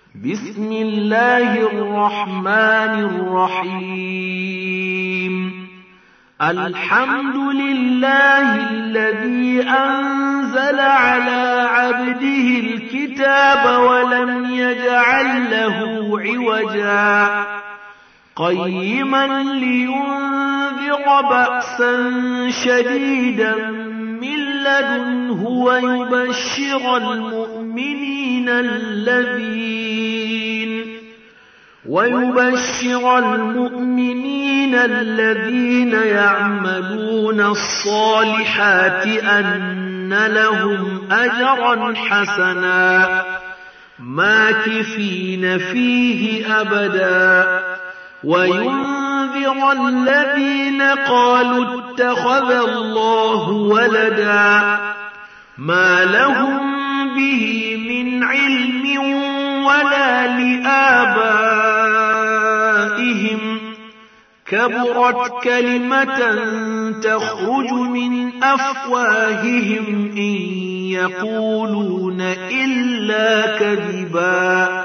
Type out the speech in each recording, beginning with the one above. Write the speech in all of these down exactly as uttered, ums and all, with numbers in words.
بسم الله الرحمن الرحيم الحمد لله الذي أنزل على عبده الكتاب ولم يجعل له عوجا قيما لينذر بأسا شديدا من لدنه ويبشر المؤمنين الذين ويبشر المؤمنين الذين يعملون الصالحات أن لهم أجرا حسنا ماكثين فيه أبدا وينذر الذين قالوا اتخذ الله ولدا ما لهم به من علم ولا لآبائهم كبرت كلمة تخرج من أفواههم إن يقولون إلا كذبا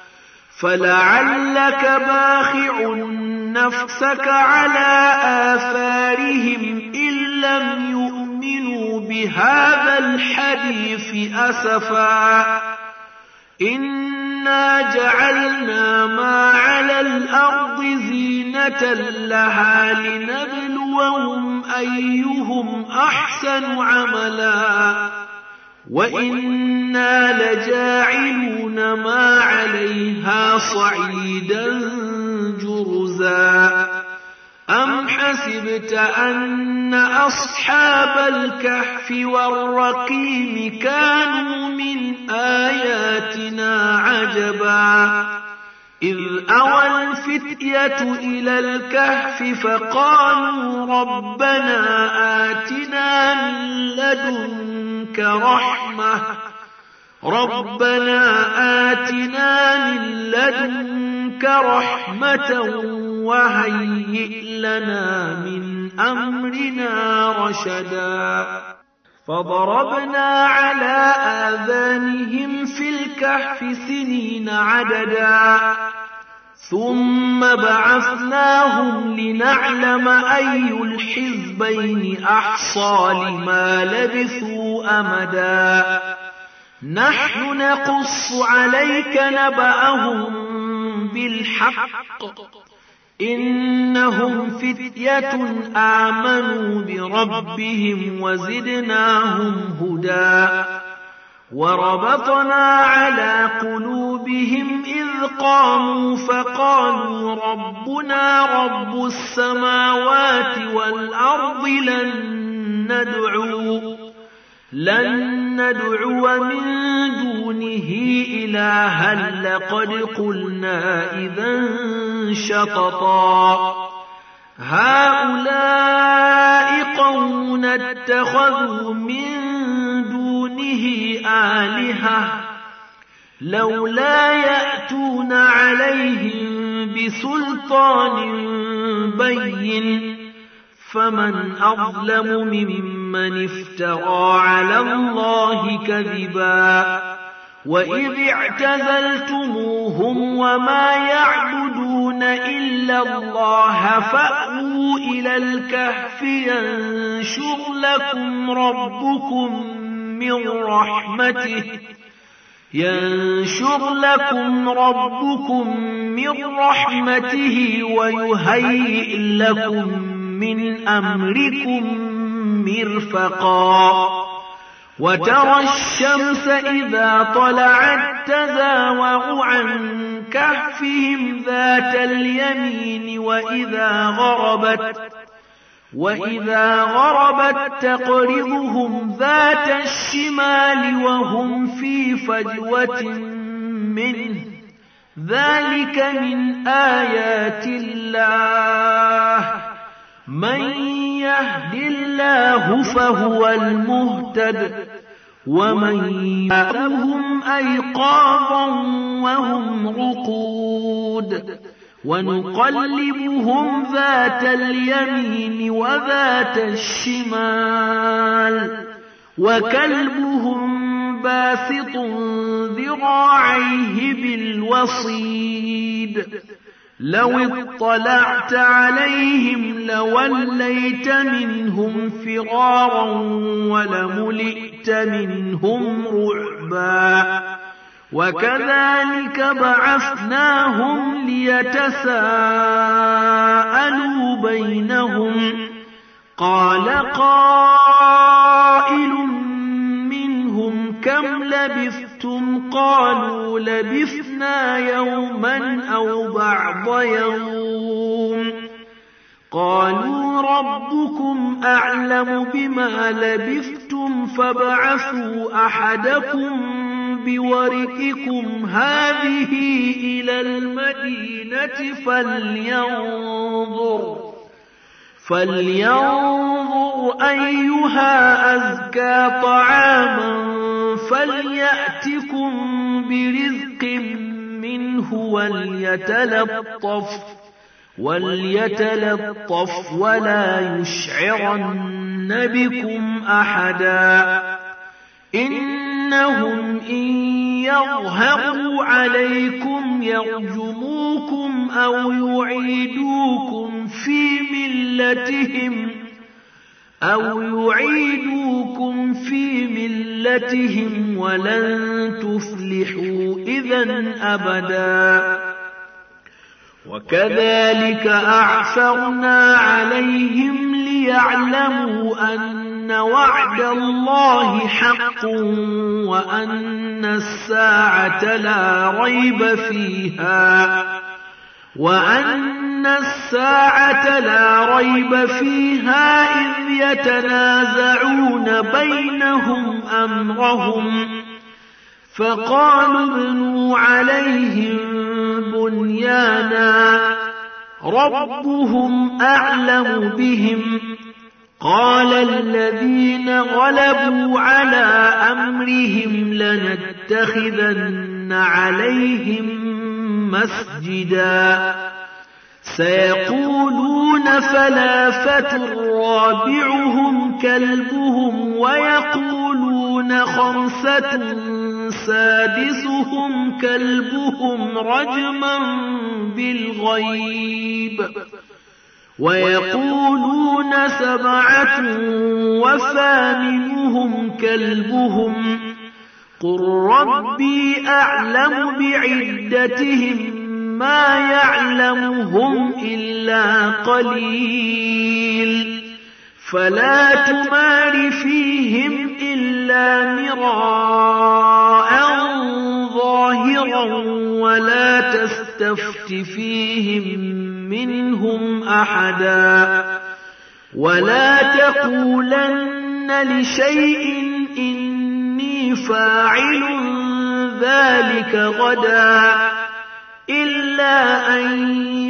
فلعلك باخع نفسك على آثارهم إن لم يؤمنوا بهذا الحديث أسفا إنا جعلنا ما على الأرض زينة لها لنبلوهم أيهم أحسن عملا وإنا لجاعلون ما عليها صعيدا جرزا أم حسبت أن أصحاب الكهف والرقيم كانوا من آياتنا عجبا إذ أوى الفتية إلى الكهف فقالوا ربنا آتنا من لدنك رحمة ربنا آتنا من لدنك رحمة وهيئ لنا من أمرنا رشدا فضربنا على آذانهم في الكهف سنين عددا ثم بعثناهم لنعلم أي الحزبين أحصى لما لبثوا أمدا نحن نقص عليك نبأهم بالحق إنهم فتية آمنوا بربهم وزدناهم هدى وربطنا على قلوبهم إذ قاموا فقالوا ربنا رب السماوات والأرض لن ندعو لن ندعو من دونه إلها لقد قلنا إذا شططا هؤلاء قوم اتخذوا من دونه آلهة لولا يأتون عليهم بسلطان بين فمن أظلم ممن افترى على الله كذبا وإذ اعتزلتموهم وما يعبدون إلا الله فأووا إلى الكهف ينشر لكم ربكم من رحمته ينشر لكم ربكم من رحمته ويهيئ لكم من أمركم مرفقا وترى الشمس إذا طلعت تزاور عن كهفهم ذات اليمين وإذا غربت وإذا غربت تقرضهم ذات الشمال وهم في فجوة منه ذلك من آيات الله من يهد الله فهو المهتد ومن يأتهم أيقاظا وهم رقود ونقلبهم ذات اليمين وذات الشمال وكلبهم باسط ذراعيه بالوصف مصيد لو اطلعت عليهم لوليت منهم فرارا ولملئت منهم رعبا وكذلك بعثناهم ليتساءلوا بينهم قال قائل منهم كم لبثتم قالوا لبثنا يوما أو بعض يوم قالوا ربكم أعلم بما لبثتم فابعثوا أحدكم بورقكم هذه إلى المدينة فلينظر فلينظر أيها أزكى طعاما فليأتكم برزق منه وليتلطف وليتلطف ولا يشعرن بكم أحدا إنهم إن يظهروا عليكم يرجموكم أو يعيدوكم في ملتهم أو يعيدوكم في ملتهم ولن تفلحوا إذا أبدا وكذلك أعثرنا عليهم ليعلموا أن وعد الله حق وأن الساعة لا ريب فيها وأن الساعة لا ريب فيها إذ يتنازعون بينهم أمرهم فقالوا ابنوا عليهم بنيانا ربهم أعلم بهم قال الذين غلبوا على أمرهم لنتخذن عليهم مسجدا سيقولون ثلاثة رابعهم كلبهم ويقولون خمسة سادسهم كلبهم رجما بالغيب ويقولون سبعة وثامنهم كلبهم قل ربي أعلم بعدتهم ما يعلمهم إلا قليل فلا تمار فيهم إلا مراء ظاهرا ولا تستفت فيهم منهم أحدا ولا تقولن لشيء إني فاعل ذلك غدا إلا أن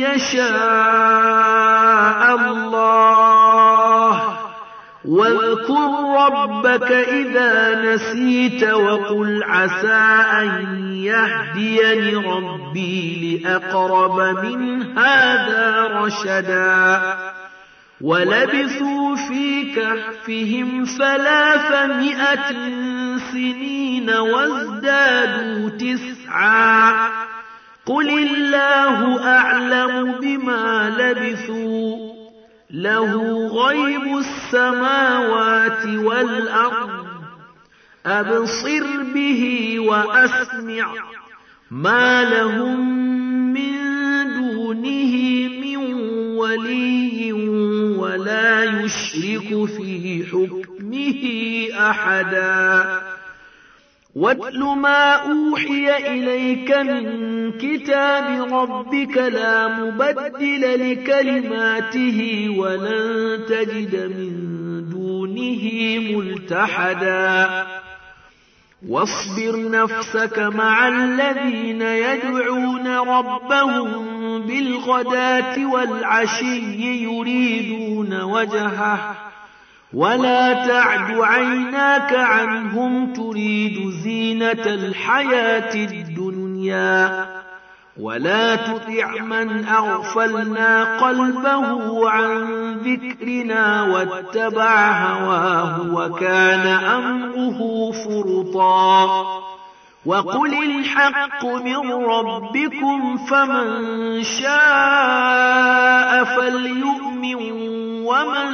يشاء الله واذكر ربك إذا نسيت وقل عسى أن يهديني ربي لأقرب من هذا رشدا ولبثوا في كهفهم ثلاثمائة سنين وازدادوا تسعا قل الله أعلم بما لبثوا له غيب السماوات والأرض أبصر به وأسمع ما لهم من دونه من ولي ولا يشرك في حكمه أحدا واتل ما أوحي إليك من كتاب ربك لا مبدل لكلماته ولن تجد من دونه ملتحدا واصبر نفسك مع الذين يدعون ربهم بالغداة والعشي يريدون وجهه ولا تعد عيناك عنهم تريد زينة الحياة الدنيا ولا تطع من أغفلنا قلبه عن ذكرنا واتبع هواه وكان أمره فرطا وقل الحق من ربكم فمن شاء فليؤمن ومن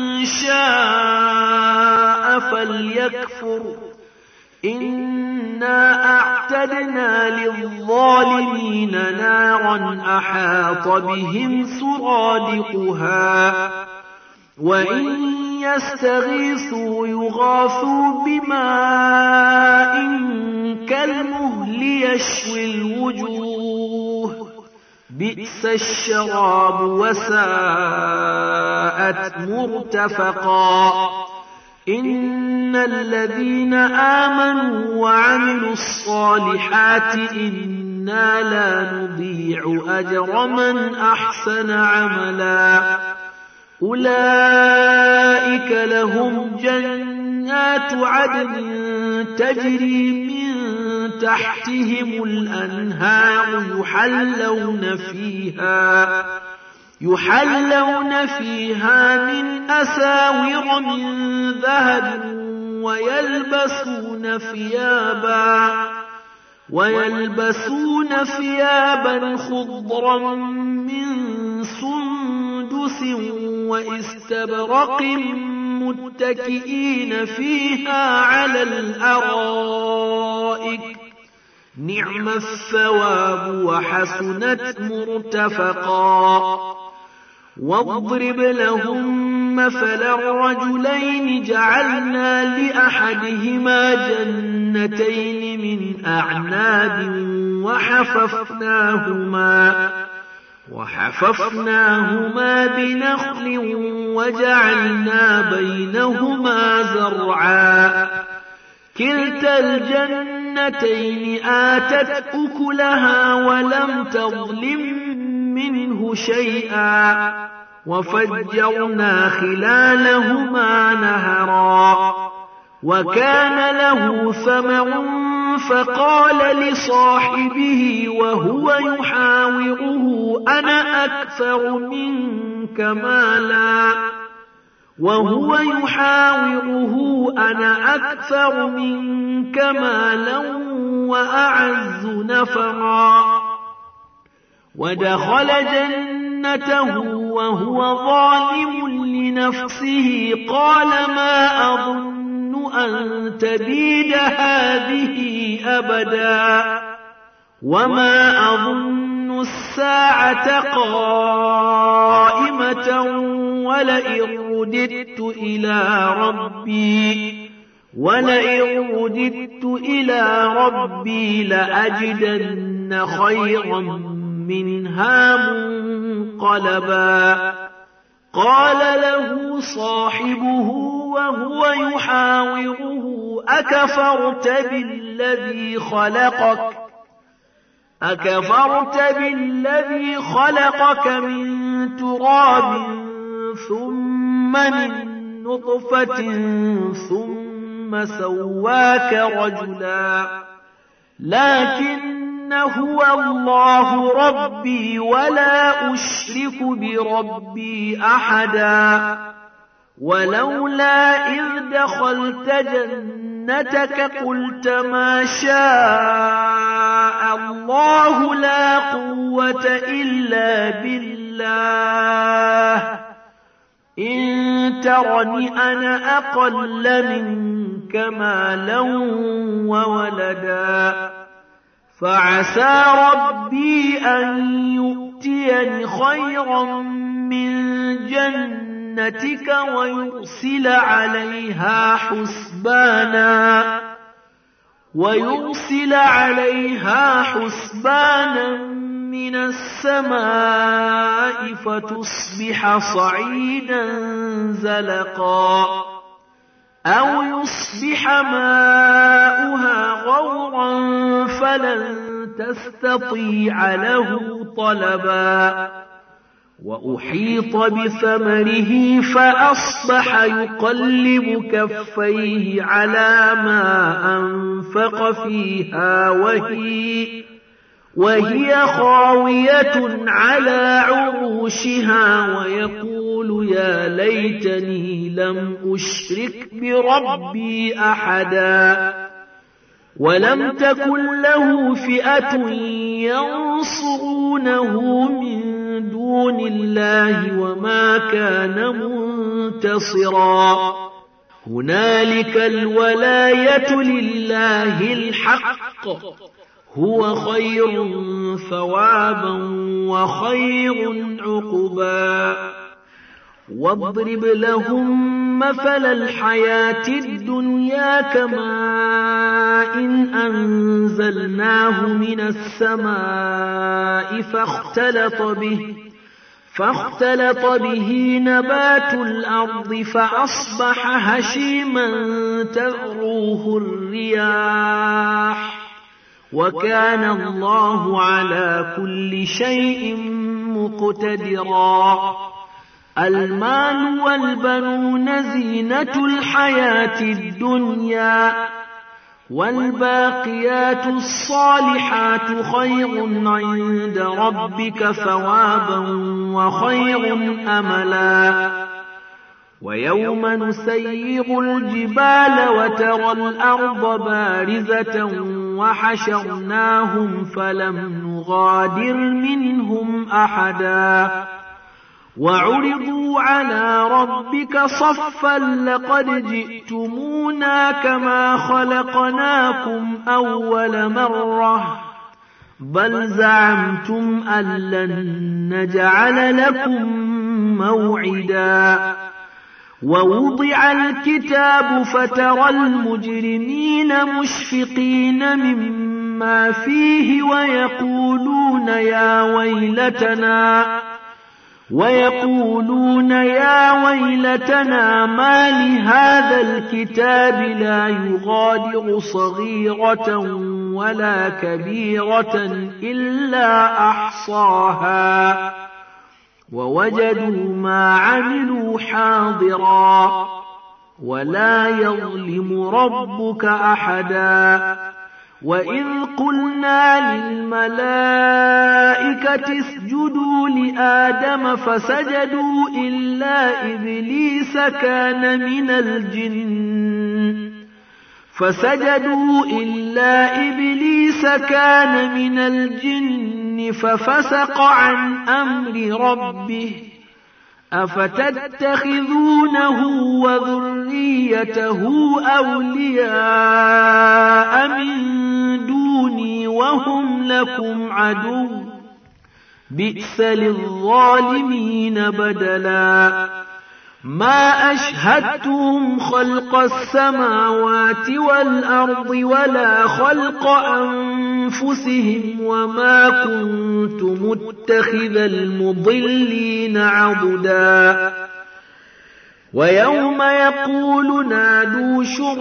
شاء فليكفر إنا أعتدنا للظالمين نارا أحاط بهم سرادقها وإن يستغيثوا يغاثوا بماء كالمهل يشوي الوجوه بئس الشراب وساءت مرتفقا إن الذين آمنوا وعملوا الصالحات إنا لا نضيع أجر من أحسن عملا أولئك لهم جنات عدن تجري من تحتهم الأنهار يحلون فيها يحلون فيها من أساور من ذهب ويلبسون ثيابا ويلبسون ثيابا خضرا من سندس واستبرق متكئين فيها على الأرائك نعم الثواب وحسنت مرتفقا واضرب لهم مثلا الرجلين جعلنا لأحدهما جنتين من أعناب وحففناهما وحففناهما بنخل وجعلنا بينهما زرعا كلتا الجنتين آتت أكلها ولم تظلم منه شيئا وفجرنا خلالهما نهرا وكان له ثمر فقال لصاحبه وهو يحاوره أنا أكثر منك مالا وهو يحاوره أنا أكثر منك مالا وأعز نفرا ودخل جنته وهو ظالم لنفسه قال ما أظن أن تبيد هذه أبدا وما أظن الساعة قائمة ولئن رددت إلى ربي ولئن رددت إلى ربي لأجدن خيرا منها منقلبا قال له صاحبه وهو يحاوره أكفرت بالذي خلقك أكفرت بالذي خلقك من تراب ثم من نطفة ثم سواك رجلا لكن هو الله ربي ولا أشرك بربي أحدا ولولا إذ دخلت جنتك قلت ما شاء الله لا قوة إلا بالله إن ترني أنا أقل منك مالا وولدا فعسى ربي أن يؤتيني خيرا من جنتك ويرسل عليها حسبانا ويرسل عليها حسبانا من السماء فتصبح صعيدا زلقا أو يصبح ماؤها غورا فلن تستطيع له طلبا وأحيط بثمره فأصبح يقلب كفيه على ما أنفق فيها وهي وهي خاوية على عروشها ويقول يا ليتني لم أشرك بربي أحدا ولم تكن له فئة ينصرونه من دون الله وما كان منتصرا هنالك الولاية لله الحق هو خير ثوابا وخير عقبا واضرب لهم مثل الحياة الدنيا كماء إن أنزلناه من السماء فاختلط به فاختلط به نبات الأرض فأصبح هشيما تذروه الرياح وكان الله على كل شيء مقتدرا المال والبنون زينة الحياة الدنيا والباقيات الصالحات خير عند ربك ثوابا وخير أملا ويوم نسير الجبال وترى الأرض بارزة وحشرناهم فلم نغادر منهم أحدا وعرضوا على ربك صفا لقد جئتمونا كما خلقناكم أول مرة بل زعمتم أن لن نجعل لكم موعدا ووضع الكتاب فترى المجرمين مشفقين مما فيه ويقولون يا ويلتنا ويقولون يا ويلتنا ما لهذا الكتاب لا يغادر صغيرة ولا كبيرة إلا أحصاها ووجدوا ما عملوا حاضرا ولا يظلم ربك أحدا وإذ قلنا للملائكة اسجدوا لآدم فسجدوا إلا إبليس كان من الجن فسجدوا إلا إبليس كان من الجن ففسق عن أمر ربه أفتتخذونه وذريته أولياء من دوني وهم لكم عدو بئس للظالمين بدلا ما أشهدتهم خلق السماوات والأرض ولا خلق أنفسهم وما كنت متخذ المضلين عضدا ويوم يقول نادوا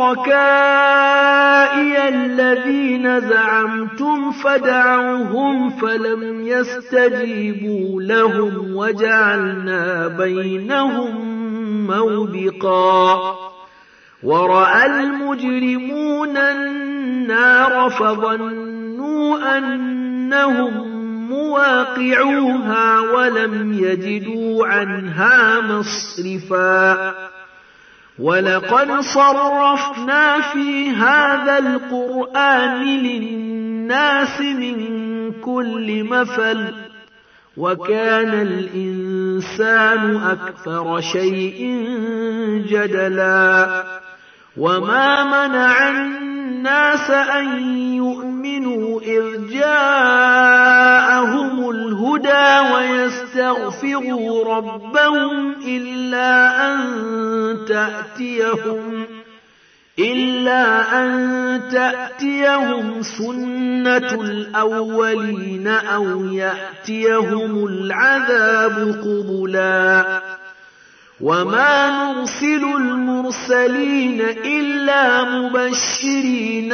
شركائي الذين زعمتم فدعوهم فلم يستجيبوا لهم وجعلنا بينهم موبقا ورأى المجرمون النار فظنوا أنهم مواقعوها ولم يجدوا عنها مصرفا ولقد صرفنا في هذا القرآن للناس من كل مثل وكان الإنسان أكثر شيء جدلا وما منع الناس أن يؤمنوا إذ جاءهم الهدى ويستغفروا ربهم إلا أن تأتيهم إلا أن تأتيهم سنة الأولين أو يأتيهم العذاب قبلا وما نرسل المرسلين إلا مبشرين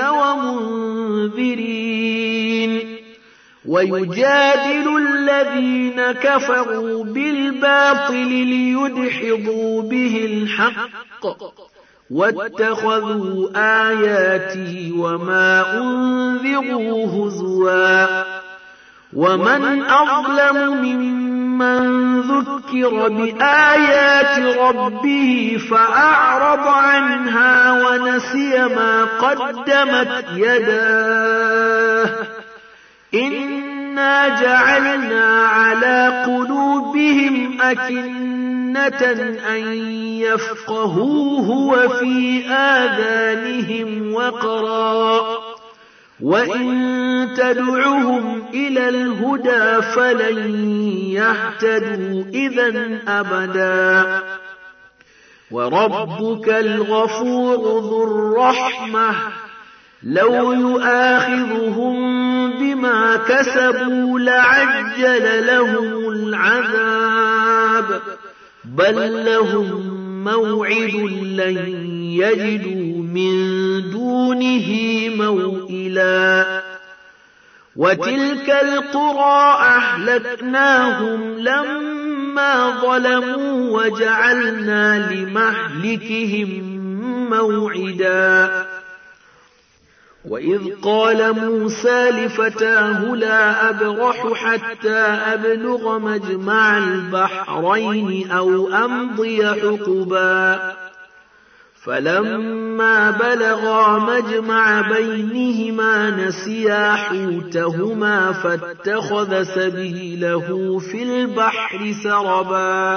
ومنذرين ويجادل الذين كفروا بالباطل ليدحضوا به الحق واتخذوا آياتي وما أنذروا هزوا ومن أظلم ممن من ذكر بآيات ربه فأعرض عنها ونسي ما قدمت يداه إنا جعلنا على قلوبهم أكنة أن يفقهوه وفي آذانهم وقرا وإن تدعهم إلى الهدى فلن يهتدوا إذا أبدا وربك الغفور ذو الرحمة لو يؤاخذهم بما كسبوا لعجل لهم العذاب بل لهم موعد لن يجدوا من دونه موئلا وتلك القرى أهلكناهم لما ظلموا وجعلنا لمهلكهم موعدا وإذ قال موسى لفتاه لا أبرح حتى أبلغ مجمع البحرين أو أمضي حقبا فلما بلغا مجمع بينهما نسيا حوتهما فاتخذ سبيله في البحر سربا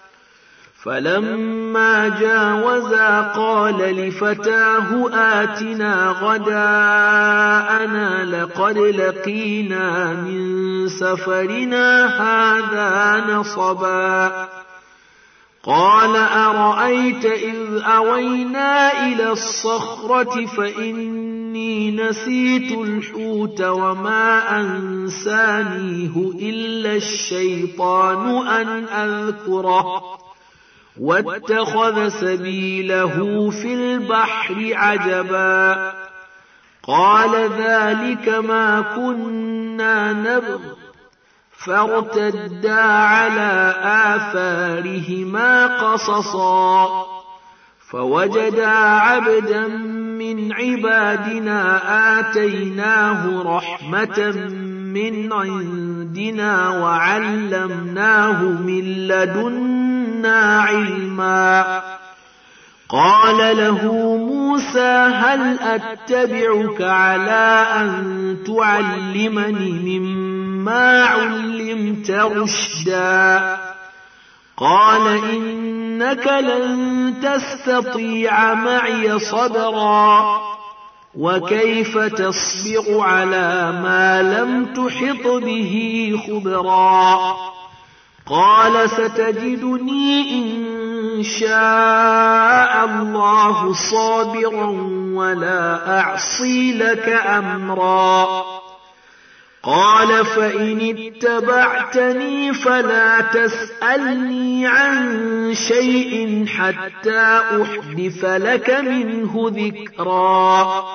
فلما جاوزا قال لفتاه آتنا غداءنا لقد لقينا من سفرنا هذا نصبا قال أرأيت إذ أوينا إلى الصخرة فإني نسيت الحوت وما أنسانيه إلا الشيطان أن أذكره واتخذ سبيله في البحر عجبا قال ذلك ما كنا نبغ فارتدا على آثارهما قصصا فوجدا عبدا من عبادنا آتيناه رحمة من عندنا وعلمناه من لدنا علما قال له موسى هل أتبعك على أن تعلمني مما علمت رشدا قال إنك لن تستطيع معي صبرا وكيف تصبر على ما لم تحط به خبرا قال ستجدني إن شاء الله صابرا ولا أعصي لك أمرا قال فإن اتبعتني فلا تسألني عن شيء حتى أحدث لك منه ذكرا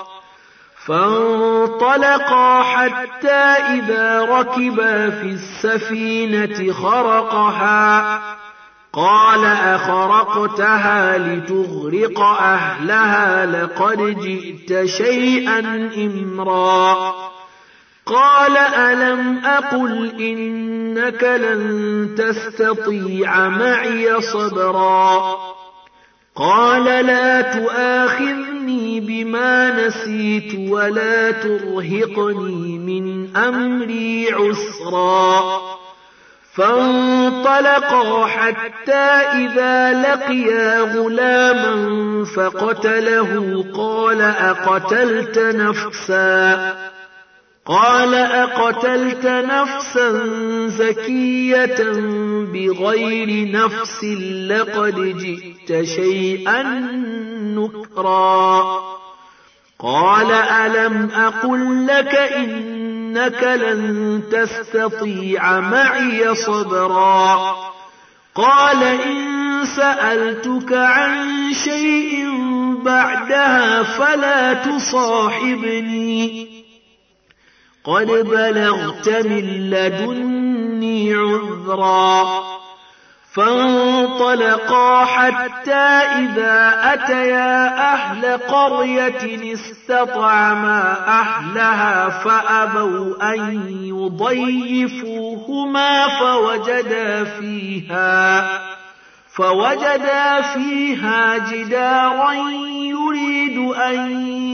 فانطلقا حتى إذا ركبا في السفينة خرقها قال أخرقتها لتغرق أهلها لقد جئت شيئا إمرا قال ألم أقل إنك لن تستطيع معي صبرا قال لا تؤاخذني بما نسيت ولا ترهقني من أمري عسرا فانطلقا حتى إذا لقيا غلاما فقتله قال أقتلت نفسا قال أقتلت نفسا زكية بغير نفس لقد جئت شيئا نكرا قال ألم أقل لك إنك لن تستطيع معي صبرا قال إن سألتك عن شيء بعدها فلا تصاحبني قد بلغت من لدني عذرا فانطلقا حتى إذا أتيا أهل قرية استطعما أهلها فأبوا أن يضيفوهما فوجدا فيها فوجدا فيها جدارا يريد أن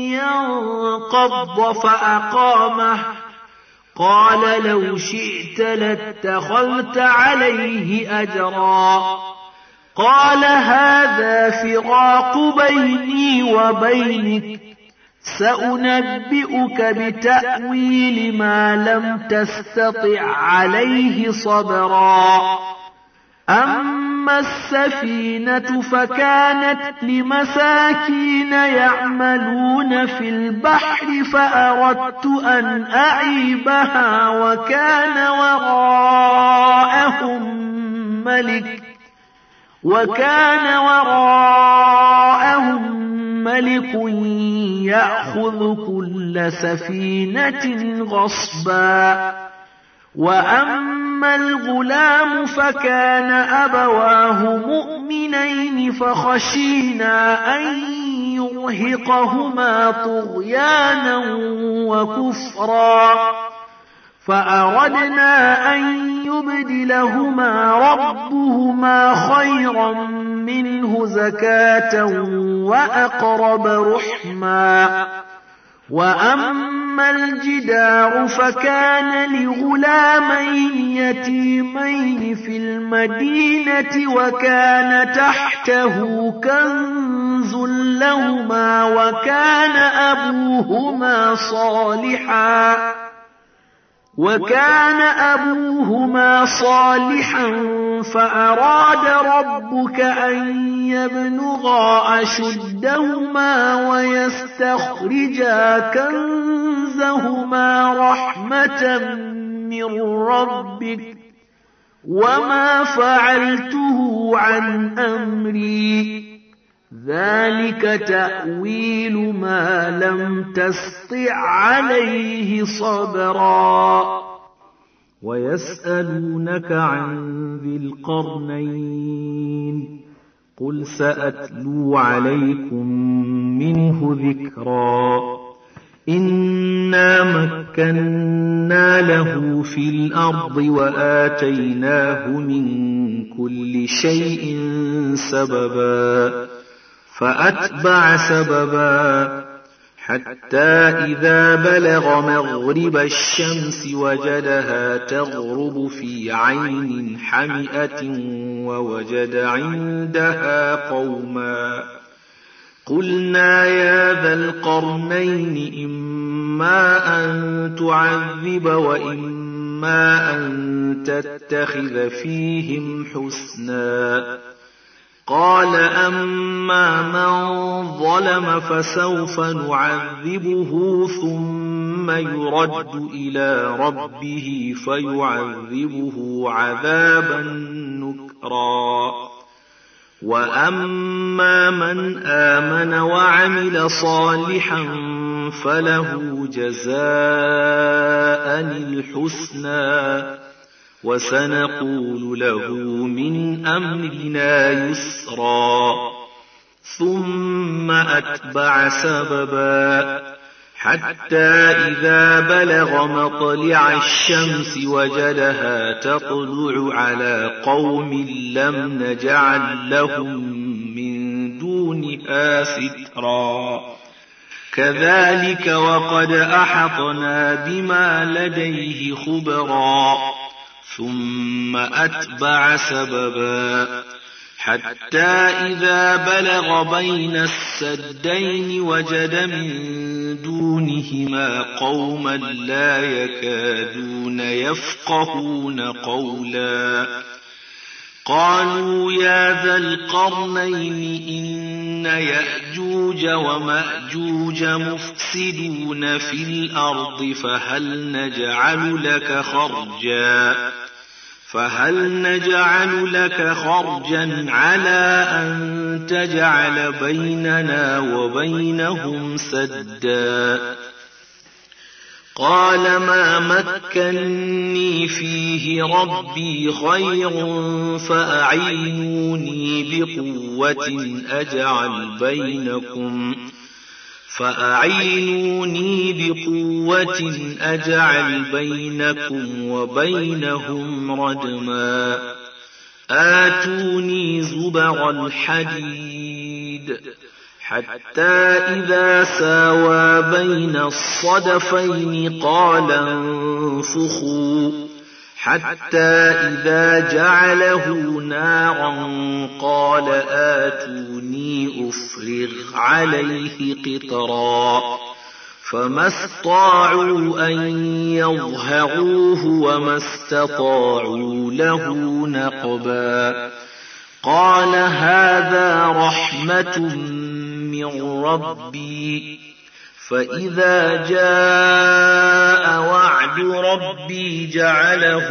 ينقض فأقامه قال لو شئت لاتخذت عليه أجرا قال هذا فراق بيني وبينك سأنبئك بتأويل ما لم تستطع عليه صبرا أما السفينة فكانت لمساكين يعملون في البحر فأردت أن أعيبها وكان وراءهم ملك وكان وراءهم ملك يأخذ كل سفينة غصبا وأما الغلام فكان أبواه مؤمنين فخشينا أن يرهقهما طغيانا وكفرا فأردنا أن يبدلهما ربهما خيرا منه زكاة وأقرب رحما وأما الجدار فكان لغلامين يتيمين في المدينة وكان تحته كنز لهما وكان أبوهما صالحا وكان أبوهما صالحا فأراد ربك أن يبلغا أشدهما ويستخرجا كنزهما رحمة من ربك وما فعلته عن أمري ذلك تأويل ما لم تسطع عليه صبرا ويسألونك عن ذي القرنين قل سأتلو عليكم منه ذكرا إنا مكنا له في الأرض وآتيناه من كل شيء سببا فأتبع سببا حتى إذا بلغ مغرب الشمس وجدها تغرب في عين حمئة ووجد عندها قوما قلنا يا ذا القرنين إما أن تعذب وإما أن تتخذ فيهم حسنا قال أما من ظلم فسوف نعذبه ثم يرد إلى ربه فيعذبه عذابا نكرا وأما من آمن وعمل صالحا فله جزاء الحسنى وسنقول له من أمرنا يسرا ثم أتبع سببا حتى إذا بلغ مطلع الشمس وجدها تطلع على قوم لم نجعل لهم من دونها سترا كذلك وقد أحطنا بما لديه خبرا ثم أتبع سببا حتى إذا بلغ بين السدين وجد من دونهما قوما لا يكادون يفقهون قولا قالوا يا ذا القرنين إن يأجوج ومأجوج مفسدون في الأرض فهل نجعل لك خرجا فهل نجعل لك خرجا على أن تجعل بيننا وبينهم سدا قال ما مكني فيه ربي خير فأعينوني بقوة أجعل بينكم فأعينوني بقوة أجعل بينكم وبينهم ردما آتوني زبر الحديد حتى إذا ساوى بين الصدفين قال انفخوا حتى إذا جعله نارا قال آتوني أفرغ عليه قطرا فما استطاعوا أن يظهروه وما استطاعوا له نقبا قال هذا رحمة من ربي فإذا جاء وعد ربي جعله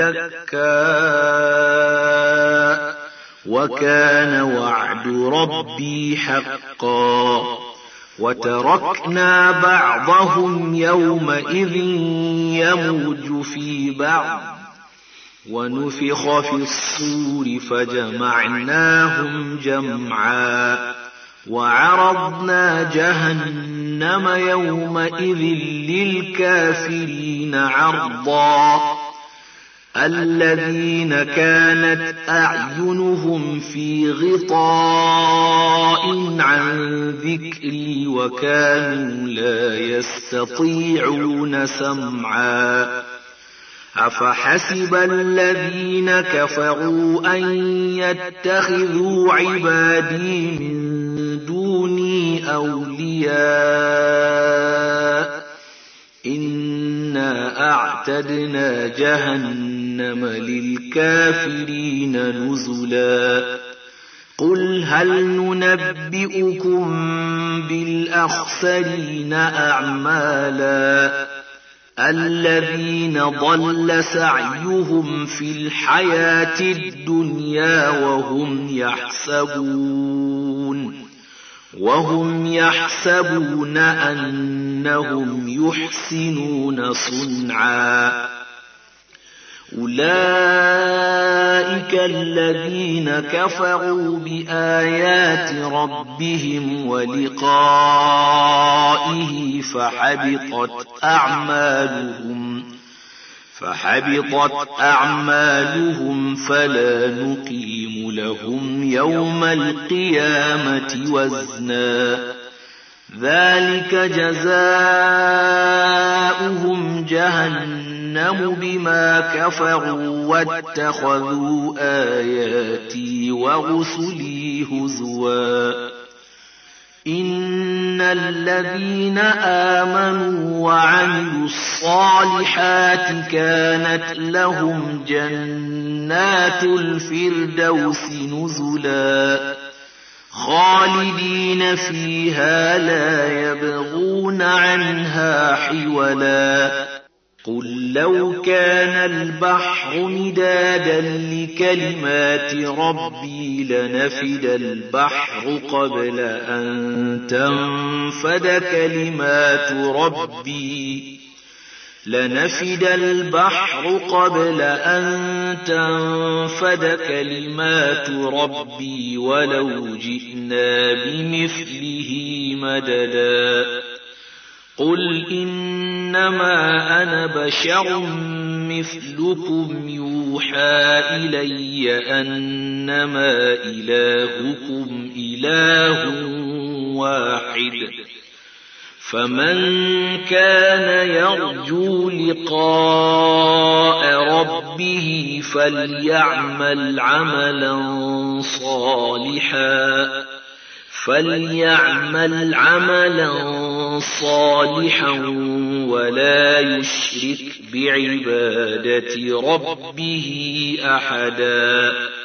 دكا وكان وعد ربي حقا وتركنا بعضهم يومئذ يموج في بعض ونفخ في الصور فجمعناهم جمعا وعرضنا جهنم يومئذ للكافرين عرضا الذين كانت أعينهم في غطاء عن ذكري وكانوا لا يستطيعون سمعا أفحسب الذين كفروا أن يتخذوا عبادي من دوني أولياء إنا أعتدنا جهنم للكافرين نزلا قل هل ننبئكم بالأخسرين أعمالا الذين ضل سعيهم في الحياة الدنيا وهم يحسبون وهم يحسبون أنهم يحسنون صنعا أولئك الذين كفروا بآيات ربهم ولقائه فحبطت أعمالهم فحبطت أعمالهم فلا نقيم لهم يوم القيامة وزنا ذلك جزاؤهم جهنم بما كفروا واتخذوا آياتي ورسلي هزوا إن الذين آمنوا وعملوا الصالحات كانت لهم جنات الفردوس نزلا خالدين فيها لا يبغون عنها حولا قل لو كان البحر مدادا لكلمات ربي لنفد البحر قبل أن تنفد كلمات ربي لنفد البحر قبل أن تنفد كلمات ربي ولو جئنا بمثله مددا قل إنما أنا بشر مثلكم يوحى إلي أنما إلهكم إله واحد فمن كان يرجو لقاء ربه فليعمل عملا صالحا فليعمل عملا صالحا ولا يشرك بعبادة ربه أحدا